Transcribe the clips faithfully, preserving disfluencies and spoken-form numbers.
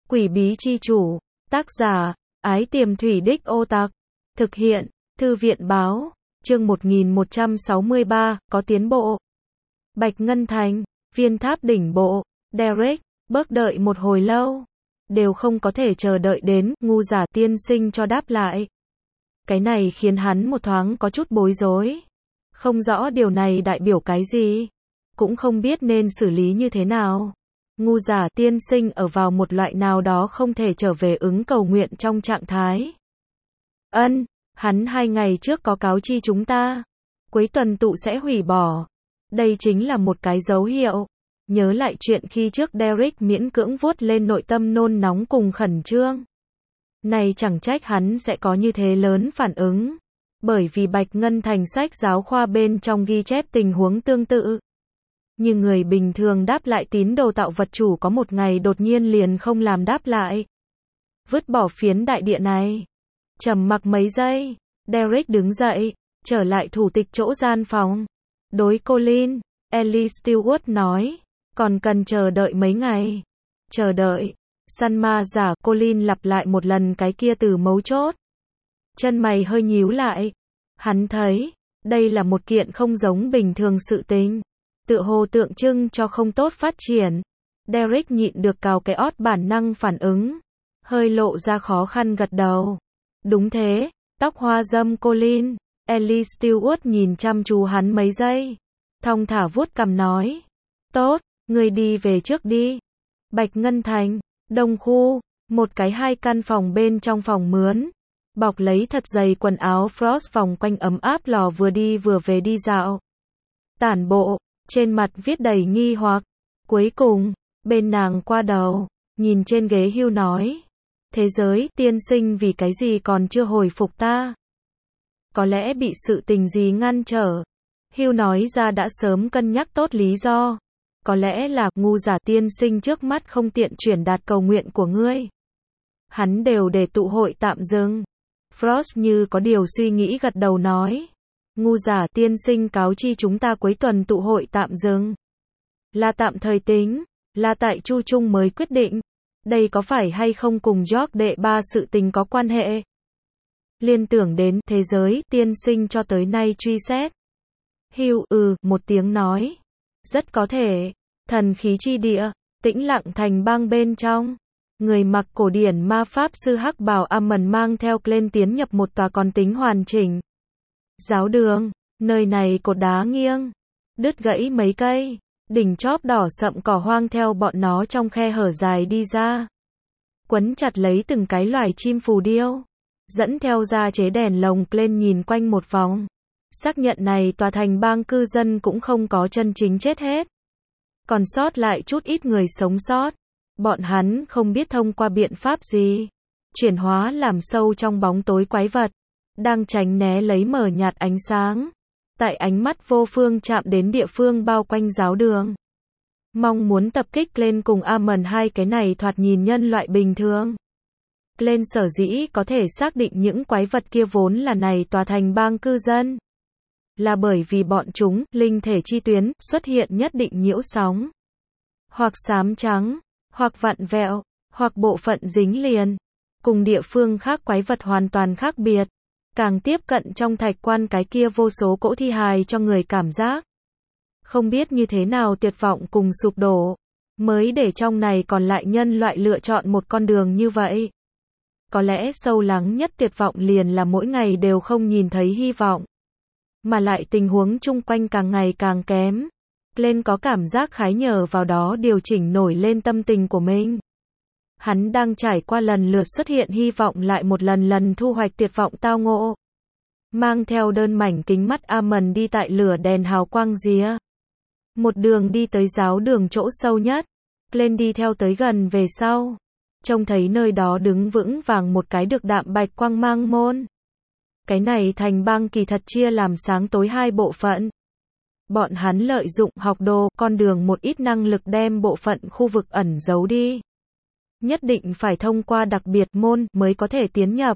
Quỷ bí chi chủ. Tác giả, Ái Tiềm Thủy Đích Ô Tạc. Thực hiện, Thư viện báo. Chương một nghìn một trăm sáu mươi ba, có tiến bộ. Bạch Ngân Thành, viên tháp đỉnh bộ. Derek, bớt đợi một hồi lâu. Đều không có thể chờ đợi đến, ngu giả tiên sinh cho đáp lại. Cái này khiến hắn một thoáng có chút bối rối. Không rõ điều này đại biểu cái gì. Cũng không biết nên xử lý như thế nào. Ngu giả tiên sinh ở vào một loại nào đó không thể trở về ứng cầu nguyện trong trạng thái. Ân, hắn hai ngày trước có cáo chi chúng ta. Cuối tuần tụ sẽ hủy bỏ. Đây chính là một cái dấu hiệu. Nhớ lại chuyện khi trước Derek miễn cưỡng vuốt lên nội tâm nôn nóng cùng khẩn trương. Này chẳng trách hắn sẽ có như thế lớn phản ứng. Bởi vì Bạch Ngân Thành sách giáo khoa bên trong ghi chép tình huống tương tự. Như người bình thường đáp lại tín đồ tạo vật chủ có một ngày đột nhiên liền không làm đáp lại. Vứt bỏ phiến đại địa này. Trầm mặc mấy giây, Derek đứng dậy, trở lại thủ tịch chỗ gian phòng. Đối Colin, Ellie Stewart nói, còn cần chờ đợi mấy ngày. Chờ đợi, săn ma giả Colin lặp lại một lần cái kia từ mấu chốt. Chân mày hơi nhíu lại. Hắn thấy, đây là một kiện không giống bình thường sự tình. Tựa hồ tượng trưng cho không tốt phát triển. Derek nhịn được cào cái ót bản năng phản ứng. Hơi lộ ra khó khăn gật đầu. Đúng thế, tóc hoa dâm Colin. Ellie Stewart nhìn chăm chú hắn mấy giây. Thong thả vuốt cằm nói. Tốt, người đi về trước đi. Bạch Ngân Thành, Đông Khu, một cái hai căn phòng bên trong phòng mướn. Bọc lấy thật dày quần áo Frost vòng quanh ấm áp lò vừa đi vừa về đi dạo. Tản bộ, trên mặt viết đầy nghi hoặc. Cuối cùng, bên nàng qua đầu, nhìn trên ghế hưu nói. Thế giới, tiên sinh vì cái gì còn chưa hồi phục ta? Có lẽ bị sự tình gì ngăn trở. Hưu nói ra đã sớm cân nhắc tốt lý do. Có lẽ là, ngu giả tiên sinh trước mắt không tiện chuyển đạt cầu nguyện của ngươi. Hắn đều để tụ hội tạm dừng. Frost như có điều suy nghĩ gật đầu nói. Ngu giả tiên sinh cáo chi chúng ta cuối tuần tụ hội tạm dừng. Là tạm thời tính, là tại Chu Trung mới quyết định. Đây có phải hay không cùng George đệ ba sự tình có quan hệ? Liên tưởng đến thế giới tiên sinh cho tới nay truy xét. Hugh ừ, một tiếng nói. Rất có thể, thần khí chi địa, tĩnh lặng thành bang bên trong. Người mặc cổ điển ma pháp sư hắc bào Amon mang theo Glenn tiến nhập một tòa còn tính hoàn chỉnh. Giáo đường, nơi này cột đá nghiêng, đứt gãy mấy cây, đỉnh chóp đỏ sậm cỏ hoang theo bọn nó trong khe hở dài đi ra. Quấn chặt lấy từng cái loài chim phù điêu, dẫn theo ra chế đèn lồng lên nhìn quanh một vòng. Xác nhận này tòa thành bang cư dân cũng không có chân chính chết hết. Còn sót lại chút ít người sống sót. Bọn hắn không biết thông qua biện pháp gì. Chuyển hóa làm sâu trong bóng tối quái vật. Đang tránh né lấy mở nhạt ánh sáng. Tại ánh mắt vô phương chạm đến địa phương bao quanh giáo đường. Mong muốn tập kích lên cùng Amon hai cái này thoạt nhìn nhân loại bình thường. Lên sở dĩ có thể xác định những quái vật kia vốn là này tòa thành bang cư dân. Là bởi vì bọn chúng, linh thể chi tuyến, xuất hiện nhất định nhiễu sóng. Hoặc xám trắng, hoặc vặn vẹo, hoặc bộ phận dính liền. Cùng địa phương khác quái vật hoàn toàn khác biệt. Càng tiếp cận trong thạch quan cái kia vô số cỗ thi hài cho người cảm giác. Không biết như thế nào tuyệt vọng cùng sụp đổ. Mới để trong này còn lại nhân loại lựa chọn một con đường như vậy. Có lẽ sâu lắng nhất tuyệt vọng liền là mỗi ngày đều không nhìn thấy hy vọng. Mà lại tình huống chung quanh càng ngày càng kém. Lên có cảm giác khái nhờ vào đó điều chỉnh nổi lên tâm tình của mình. Hắn đang trải qua lần lượt xuất hiện hy vọng lại một lần lần thu hoạch tuyệt vọng tao ngộ. Mang theo đơn mảnh kính mắt Amon đi tại lửa đèn hào quang ría. Một đường đi tới giáo đường chỗ sâu nhất. Lên đi theo tới gần về sau. Trông thấy nơi đó đứng vững vàng một cái được đạm bạch quang mang môn. Cái này thành bang kỳ thật chia làm sáng tối hai bộ phận. Bọn hắn lợi dụng học đồ, con đường một ít năng lực đem bộ phận khu vực ẩn giấu đi. Nhất định phải thông qua đặc biệt môn mới có thể tiến nhập.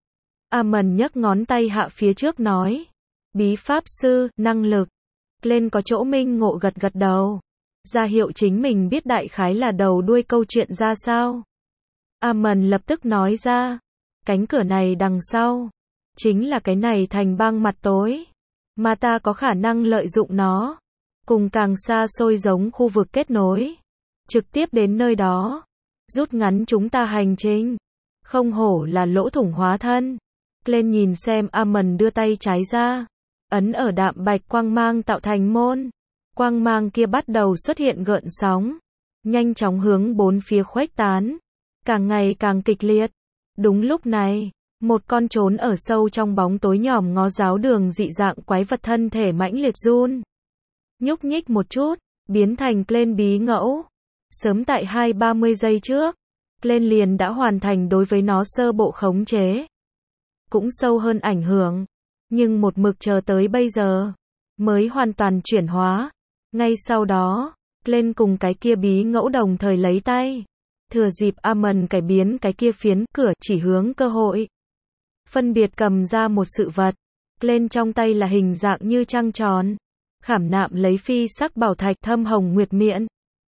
Amon nhấc ngón tay hạ phía trước nói. Bí pháp sư, năng lực. Lên có chỗ minh ngộ gật gật đầu. Ra hiệu chính mình biết đại khái là đầu đuôi câu chuyện ra sao. Amon lập tức nói ra. Cánh cửa này đằng sau. Chính là cái này thành băng mặt tối. Mà ta có khả năng lợi dụng nó. Cùng càng xa xôi giống khu vực kết nối. Trực tiếp đến nơi đó. Rút ngắn chúng ta hành trình. Không hổ là lỗ thủng hóa thân. Lên nhìn xem Amon đưa tay trái ra. Ấn ở đạm bạch quang mang tạo thành môn. Quang mang kia bắt đầu xuất hiện gợn sóng. Nhanh chóng hướng bốn phía khuếch tán. Càng ngày càng kịch liệt. Đúng lúc này, một con trốn ở sâu trong bóng tối nhòm ngó giáo đường dị dạng quái vật thân thể mãnh liệt run. Nhúc nhích một chút, biến thành Glenn bí ngẫu. Sớm tại hai ba mươi giây trước, Glenn liền đã hoàn thành đối với nó sơ bộ khống chế. Cũng sâu hơn ảnh hưởng. Nhưng một mực chờ tới bây giờ, mới hoàn toàn chuyển hóa. Ngay sau đó, Glenn cùng cái kia bí ngẫu đồng thời lấy tay. Thừa dịp Amon cải biến cái kia phiến cửa chỉ hướng cơ hội. Phân biệt cầm ra một sự vật. Glenn trong tay là hình dạng như trăng tròn. Khảm nạm lấy phi sắc bảo thạch thâm hồng nguyệt miện.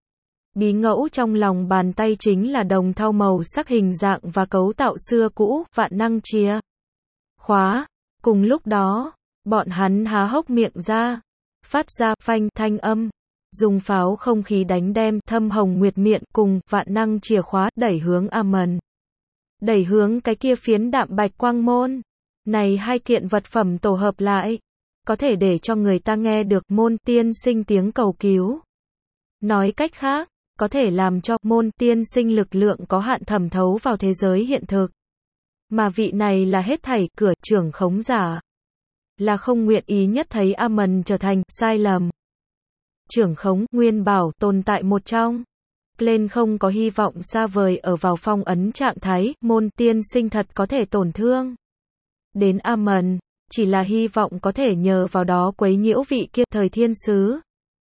Bí ngẫu trong lòng bàn tay chính là đồng thau màu sắc hình dạng và cấu tạo xưa cũ, vạn năng chìa khóa. Cùng lúc đó, bọn hắn há hốc miệng ra. Phát ra phanh thanh âm. Dùng pháo không khí đánh đem thâm hồng nguyệt miện cùng vạn năng chìa khóa đẩy hướng Amon. Đẩy hướng cái kia phiến đạm bạch quang môn. Này hai kiện vật phẩm tổ hợp lại. Có thể để cho người ta nghe được môn tiên sinh tiếng cầu cứu. Nói cách khác, có thể làm cho môn tiên sinh lực lượng có hạn thẩm thấu vào thế giới hiện thực. Mà vị này là hết thảy cửa trưởng khống giả. Là không nguyện ý nhất thấy Amon trở thành sai lầm. Trưởng khống, nguyên bảo, tồn tại một trong. Glenn không có hy vọng xa vời ở vào phong ấn trạng thái, môn tiên sinh thật có thể tổn thương. Đến Amon, chỉ là hy vọng có thể nhờ vào đó quấy nhiễu vị kia thời thiên sứ.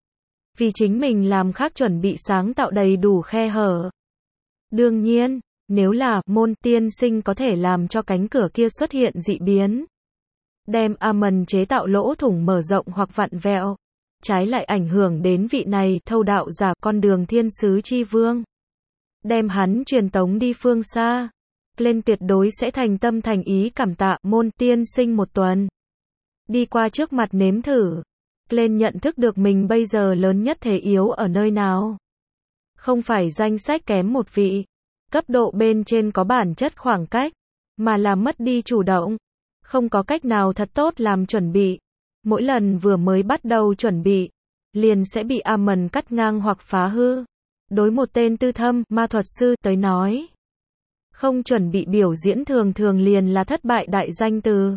Vì chính mình làm khác chuẩn bị sáng tạo đầy đủ khe hở. Đương nhiên, nếu là môn tiên sinh có thể làm cho cánh cửa kia xuất hiện dị biến. Đem Amon chế tạo lỗ thủng mở rộng hoặc vặn vẹo. Trái lại ảnh hưởng đến vị này thâu đạo giả con đường thiên sứ chi vương. Đem hắn truyền tống đi phương xa. Glenn tuyệt đối sẽ thành tâm thành ý cảm tạ môn tiên sinh một tuần. Đi qua trước mặt nếm thử. Glenn nhận thức được mình bây giờ lớn nhất thế yếu ở nơi nào. Không phải danh sách kém một vị. Cấp độ bên trên có bản chất khoảng cách. Mà là mất đi chủ động. Không có cách nào thật tốt làm chuẩn bị. Mỗi lần vừa mới bắt đầu chuẩn bị, liền sẽ bị Amon cắt ngang hoặc phá hư. Đối một tên tư thâm, ma thuật sư tới nói. Không chuẩn bị biểu diễn thường thường liền là thất bại đại danh từ.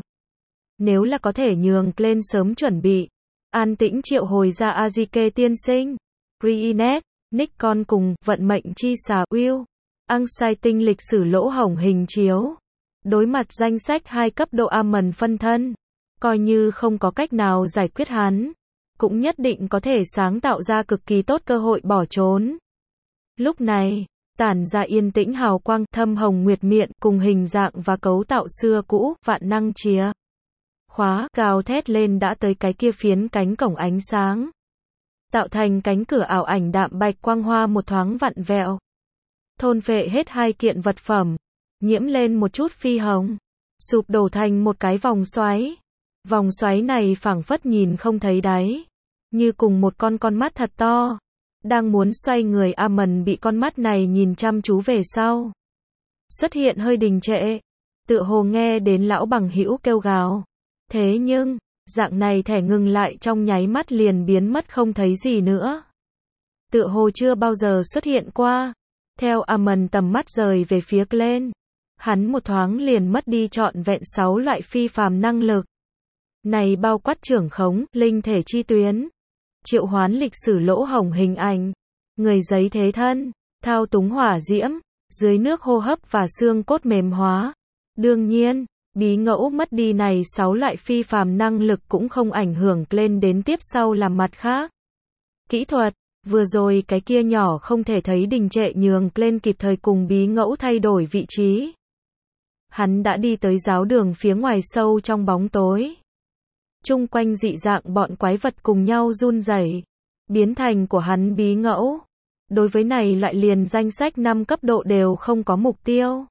Nếu là có thể nhường Glenn sớm chuẩn bị. An tĩnh triệu hồi ra Azike tiên sinh, Greenet, Nikon cùng vận mệnh chi xà Will. Angsai tinh lịch sử lỗ hổng hình chiếu. Đối mặt danh sách hai cấp độ Amon phân thân. Coi như không có cách nào giải quyết hắn, cũng nhất định có thể sáng tạo ra cực kỳ tốt cơ hội bỏ trốn. Lúc này, tản ra yên tĩnh hào quang thâm hồng nguyệt miện cùng hình dạng và cấu tạo xưa cũ, vạn năng chìa khóa, gào thét lên đã tới cái kia phiến cánh cổng ánh sáng. Tạo thành cánh cửa ảo ảnh đạm bạch quang hoa một thoáng vặn vẹo. Thôn phệ hết hai kiện vật phẩm, nhiễm lên một chút phi hồng, sụp đổ thành một cái vòng xoáy. Vòng xoáy này phảng phất nhìn không thấy đáy, như cùng một con con mắt thật to, đang muốn xoay người. Amon bị con mắt này nhìn chăm chú về sau. Xuất hiện hơi đình trệ, tựa hồ nghe đến lão bằng hữu kêu gào. Thế nhưng, dạng này thẻ ngừng lại trong nháy mắt liền biến mất không thấy gì nữa. Tựa hồ chưa bao giờ xuất hiện qua. Theo Amon tầm mắt rời về phía Glenn, hắn một thoáng liền mất đi trọn vẹn sáu loại phi phàm năng lực. Này bao quát trưởng khống, linh thể chi tuyến, triệu hoán lịch sử lỗ hổng hình ảnh, người giấy thế thân, thao túng hỏa diễm, dưới nước hô hấp và xương cốt mềm hóa. Đương nhiên, bí ngẫu mất đi này sáu loại phi phàm năng lực cũng không ảnh hưởng lên đến tiếp sau làm mặt khác. Kỹ thuật, vừa rồi cái kia nhỏ không thể thấy đình trệ nhường lên kịp thời cùng bí ngẫu thay đổi vị trí. Hắn đã đi tới giáo đường phía ngoài sâu trong bóng tối. Chung quanh dị dạng bọn quái vật cùng nhau run rẩy, biến thành của hắn bí ngẫu. Đối với này loại liền danh sách năm cấp độ đều không có mục tiêu.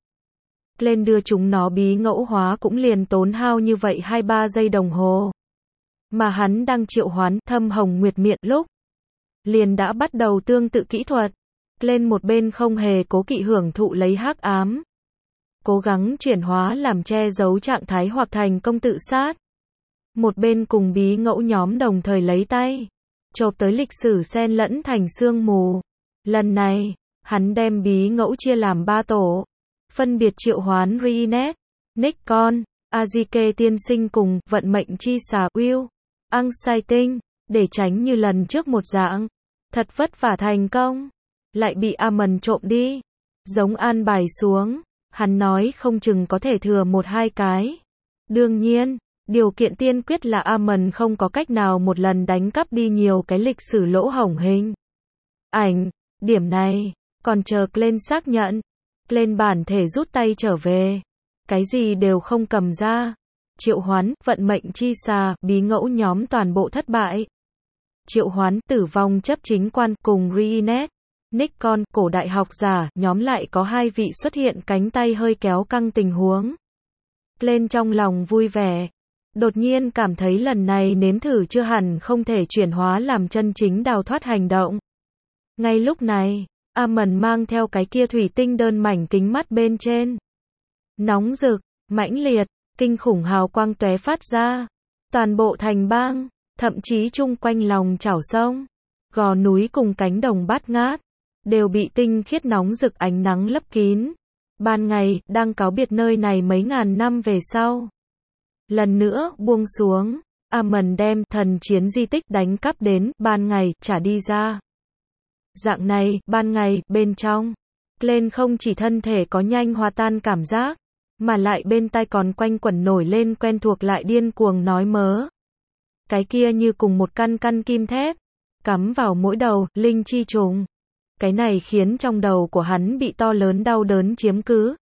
Lên đưa chúng nó bí ngẫu hóa cũng liền tốn hao như vậy hai ba giây đồng hồ. Mà hắn đang triệu hoán Thâm Hồng Nguyệt Miện lúc liền đã bắt đầu tương tự kỹ thuật. Lên một bên không hề cố kỵ hưởng thụ lấy hắc ám. Cố gắng chuyển hóa làm che giấu trạng thái hoặc thành công tự sát. Một bên cùng bí ngẫu nhóm đồng thời lấy tay chộp tới lịch sử xen lẫn thành sương mù. Lần này, hắn đem bí ngẫu chia làm ba tổ. Phân biệt triệu hoán Reenet, Nikon, Azike tiên sinh cùng vận mệnh chi xà Will, Anxiety, để tránh như lần trước một dạng. Thật vất vả thành công. Lại bị Amon trộm đi. Giống an bài xuống. Hắn nói không chừng có thể thừa một hai cái. Đương nhiên, điều kiện tiên quyết là Amon không có cách nào một lần đánh cắp đi nhiều cái lịch sử lỗ hổng hình ảnh. Điểm này, còn chờ Glenn xác nhận. Glenn bản thể rút tay trở về. Cái gì đều không cầm ra. Triệu hoán, vận mệnh chi xà, bí ngẫu nhóm toàn bộ thất bại. Triệu hoán, tử vong chấp chính quan, cùng Reenet, Nikon, cổ đại học giả, nhóm lại có hai vị xuất hiện cánh tay hơi kéo căng tình huống. Glenn trong lòng vui vẻ. Đột nhiên cảm thấy lần này nếm thử chưa hẳn không thể chuyển hóa làm chân chính đào thoát hành động. Ngay lúc này, Amon mang theo cái kia thủy tinh đơn mảnh kính mắt bên trên. Nóng rực, mãnh liệt, kinh khủng hào quang tóe phát ra. Toàn bộ thành bang, thậm chí chung quanh lòng chảo sông, gò núi cùng cánh đồng bát ngát, đều bị tinh khiết nóng rực ánh nắng lấp kín. Ban ngày, đang cáo biệt nơi này mấy ngàn năm về sau. Lần nữa, buông xuống, Amon đem thần chiến di tích đánh cắp đến, ban ngày, trả đi ra. Dạng này, ban ngày, bên trong, Glenn không chỉ thân thể có nhanh hòa tan cảm giác, mà lại bên tai còn quanh quẩn nổi lên quen thuộc lại điên cuồng nói mớ. Cái kia như cùng một căn căn kim thép, cắm vào mỗi đầu, linh chi trùng. Cái này khiến trong đầu của hắn bị to lớn đau đớn chiếm cứ.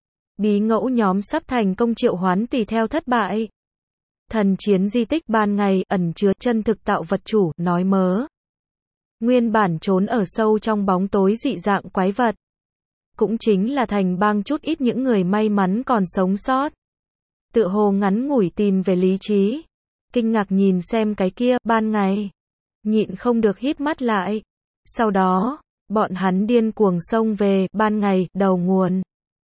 Bí ngẫu nhóm sắp thành công triệu hoán tùy theo thất bại. Thần chiến di tích ban ngày, ẩn chứa chân thực tạo vật chủ, nói mớ. Nguyên bản trốn ở sâu trong bóng tối dị dạng quái vật. Cũng chính là thành bang chút ít những người may mắn còn sống sót. Tựa hồ ngắn ngủi tìm về lý trí. Kinh ngạc nhìn xem cái kia, ban ngày. Nhịn không được híp mắt lại. Sau đó, bọn hắn điên cuồng xông về, ban ngày, đầu nguồn.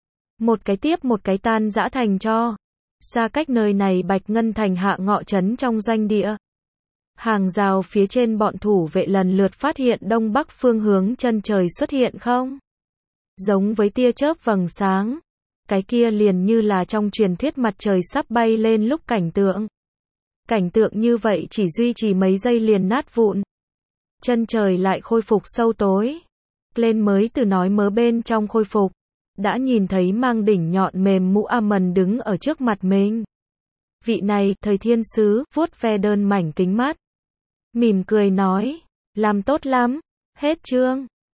Một cái tiếp một cái tan rã thành tro. Xa cách nơi này Bạch Ngân Thành hạ ngọ trấn trong doanh địa. Hàng rào phía trên bọn thủ vệ lần lượt phát hiện đông bắc phương hướng chân trời xuất hiện không? Giống với tia chớp vầng sáng. Cái kia liền như là trong truyền thuyết mặt trời sắp bay lên lúc cảnh tượng. Cảnh tượng như vậy chỉ duy trì mấy giây liền nát vụn. Chân trời lại khôi phục sâu tối. Glenn mới từ nói mớ bên trong khôi phục. Đã nhìn thấy mang đỉnh nhọn mềm mũ Amon đứng ở trước mặt mình. Vị này, thời thiên sứ, vuốt ve đơn mảnh kính mắt. Mỉm cười nói, làm tốt lắm, hết chương.